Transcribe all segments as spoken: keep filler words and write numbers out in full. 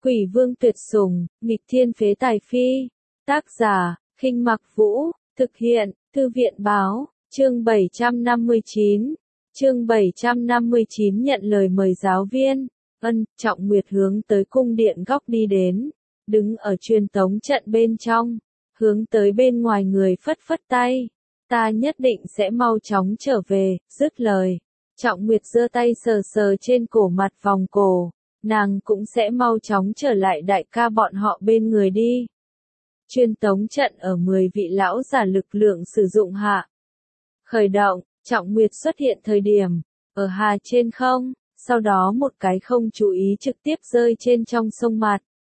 Quỷ vương tuyệt sủng, nghịch thiên phế tài phi. Tác giả, Khinh Mặc Vũ, thực hiện, Thư viện báo, chương bảy trăm năm mươi chín. Chương bảy trăm năm mươi chín nhận lời mời giáo viên. Ân, Trọng Nguyệt hướng tới cung điện góc đi đến, đứng ở truyền tống trận bên trong, hướng tới bên ngoài người phất phất tay. Ta nhất định sẽ mau chóng trở về, dứt lời. Trọng Nguyệt giơ tay sờ sờ trên cổ mặt vòng cổ, nàng cũng sẽ mau chóng trở lại đại ca bọn họ bên người đi. Truyền tống trận ở mười vị lão giả lực lượng sử dụng hạ. Khởi động, Trọng Nguyệt xuất hiện thời điểm, ở hà trên không, sau đó một cái không chú ý trực tiếp rơi trên trong sông mặt.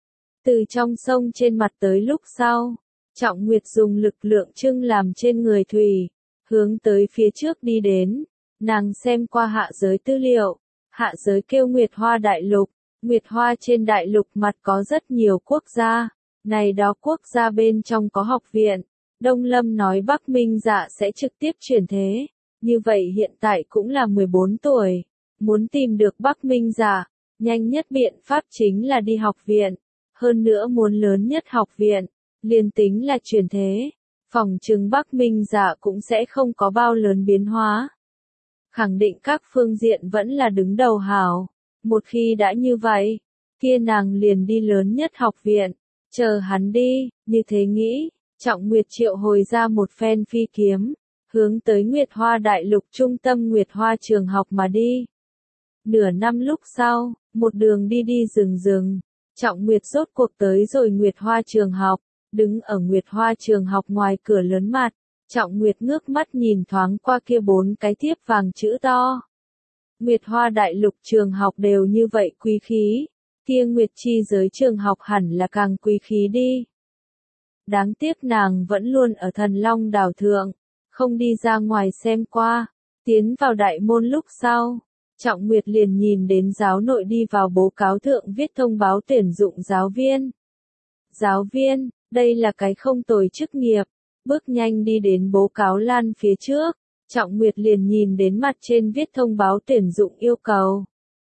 Từ trong sông trên mặt tới lúc sau, Trọng Nguyệt dùng lực lượng trưng làm trên người thủy, hướng tới phía trước đi đến. Nàng xem qua hạ giới tư liệu, hạ giới kêu Nguyệt Hoa Đại Lục, Nguyệt Hoa trên đại lục mặt có rất nhiều quốc gia, này đó quốc gia bên trong có học viện. Đông Lâm nói Bắc Minh Dạ sẽ trực tiếp chuyển thế, như vậy hiện tại cũng là mười bốn tuổi, muốn tìm được Bắc Minh Dạ, nhanh nhất biện pháp chính là đi học viện, hơn nữa muốn lớn nhất học viện, liền tính là chuyển thế, phỏng chừng Bắc Minh Dạ cũng sẽ không có bao lớn biến hóa. Khẳng định các phương diện vẫn là đứng đầu hảo, một khi đã như vậy, kia nàng liền đi lớn nhất học viện, chờ hắn đi, như thế nghĩ, Trọng Nguyệt triệu hồi ra một phen phi kiếm, hướng tới Nguyệt Hoa Đại Lục trung tâm Nguyệt Hoa trường học mà đi. Nửa năm lúc sau, một đường đi đi rừng rừng, Trọng Nguyệt rốt cuộc tới rồi Nguyệt Hoa trường học, đứng ở Nguyệt Hoa trường học ngoài cửa lớn mặt. Trọng Nguyệt ngước mắt nhìn thoáng qua kia bốn cái thiếp vàng chữ to. Nguyệt Hoa Đại Lục trường học đều như vậy quý khí, kia Nguyệt Chi giới trường học hẳn là càng quý khí đi. Đáng tiếc nàng vẫn luôn ở Thần Long đảo thượng, không đi ra ngoài xem qua, tiến vào đại môn lúc sau. Trọng Nguyệt liền nhìn đến giáo nội đi vào bố cáo thượng viết thông báo tuyển dụng giáo viên. Giáo viên, đây là cái không tồi chức nghiệp. Bước nhanh đi đến bố cáo lan phía trước, Trọng Nguyệt liền nhìn đến mặt trên viết thông báo tuyển dụng yêu cầu.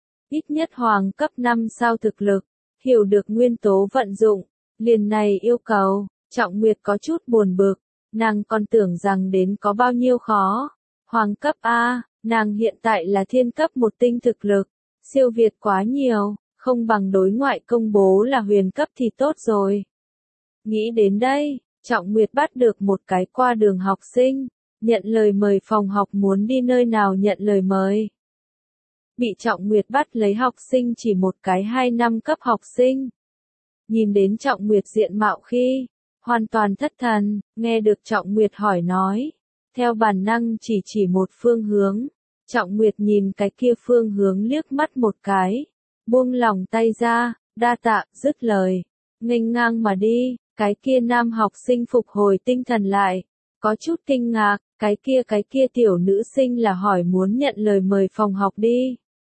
Ít nhất hoàng cấp năm sao thực lực, hiểu được nguyên tố vận dụng, liền này yêu cầu, Trọng Nguyệt có chút buồn bực, nàng còn tưởng rằng đến có bao nhiêu khó. Hoàng cấp A, nàng hiện tại là thiên cấp một tinh thực lực, siêu việt quá nhiều, không bằng đối ngoại công bố là huyền cấp thì tốt rồi. Nghĩ đến đây, Trọng Nguyệt bắt được một cái qua đường học sinh, nhận lời mời phòng học muốn đi nơi nào nhận lời mời. Bị Trọng Nguyệt bắt lấy học sinh chỉ một cái hai năm cấp học sinh. Nhìn đến Trọng Nguyệt diện mạo khi, hoàn toàn thất thần, nghe được Trọng Nguyệt hỏi nói. Theo bản năng chỉ chỉ một phương hướng, Trọng Nguyệt nhìn cái kia phương hướng liếc mắt một cái, buông lỏng tay ra, đa tạ, dứt lời, nghênh ngang mà đi. Cái kia nam học sinh phục hồi tinh thần lại, có chút kinh ngạc, cái kia cái kia tiểu nữ sinh là hỏi muốn nhận lời mời phòng học đi.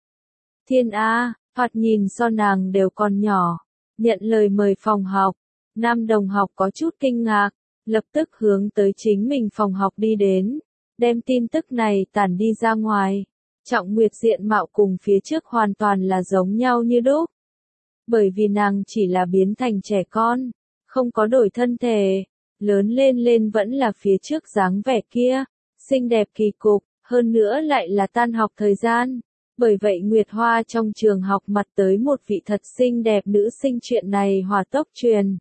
Thiên A, thoạt nhìn so nàng đều còn nhỏ, nhận lời mời phòng học, nam đồng học có chút kinh ngạc, lập tức hướng tới chính mình phòng học đi đến, đem tin tức này tản đi ra ngoài. Trọng Nguyệt diện mạo cùng phía trước hoàn toàn là giống nhau như đúc, bởi vì nàng chỉ là biến thành trẻ con. Không có đổi thân thể, lớn lên lên vẫn là phía trước dáng vẻ kia, xinh đẹp kỳ cục, hơn nữa lại là tan học thời gian. Bởi vậy Nguyệt Hoa trong trường học mặt tới một vị thật xinh đẹp nữ sinh chuyện này hòa tốc truyền.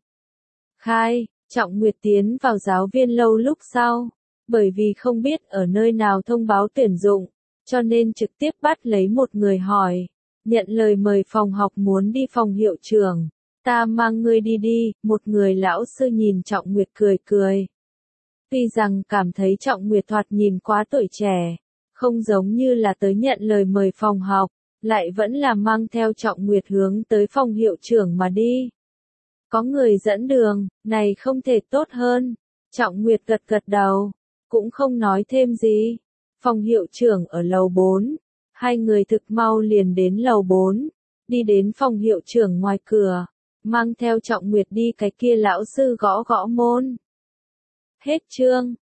Khai, Trọng Nguyệt tiến vào giáo viên lâu lúc sau, bởi vì không biết ở nơi nào thông báo tuyển dụng, cho nên trực tiếp bắt lấy một người hỏi, nhận lời mời phòng học muốn đi phòng hiệu trưởng. Ta mang ngươi đi đi, một người lão sư nhìn Trọng Nguyệt cười cười. Tuy rằng cảm thấy Trọng Nguyệt thoạt nhìn quá tuổi trẻ, không giống như là tới nhận lời mời phòng học, lại vẫn là mang theo Trọng Nguyệt hướng tới phòng hiệu trưởng mà đi. Có người dẫn đường, này không thể tốt hơn. Trọng Nguyệt gật gật đầu, cũng không nói thêm gì. Phòng hiệu trưởng ở lầu bốn, hai người thực mau liền đến lầu bốn, đi đến phòng hiệu trưởng ngoài cửa. Mang theo Trọng Nguyệt đi cái kia lão sư gõ gõ môn. Hết chương.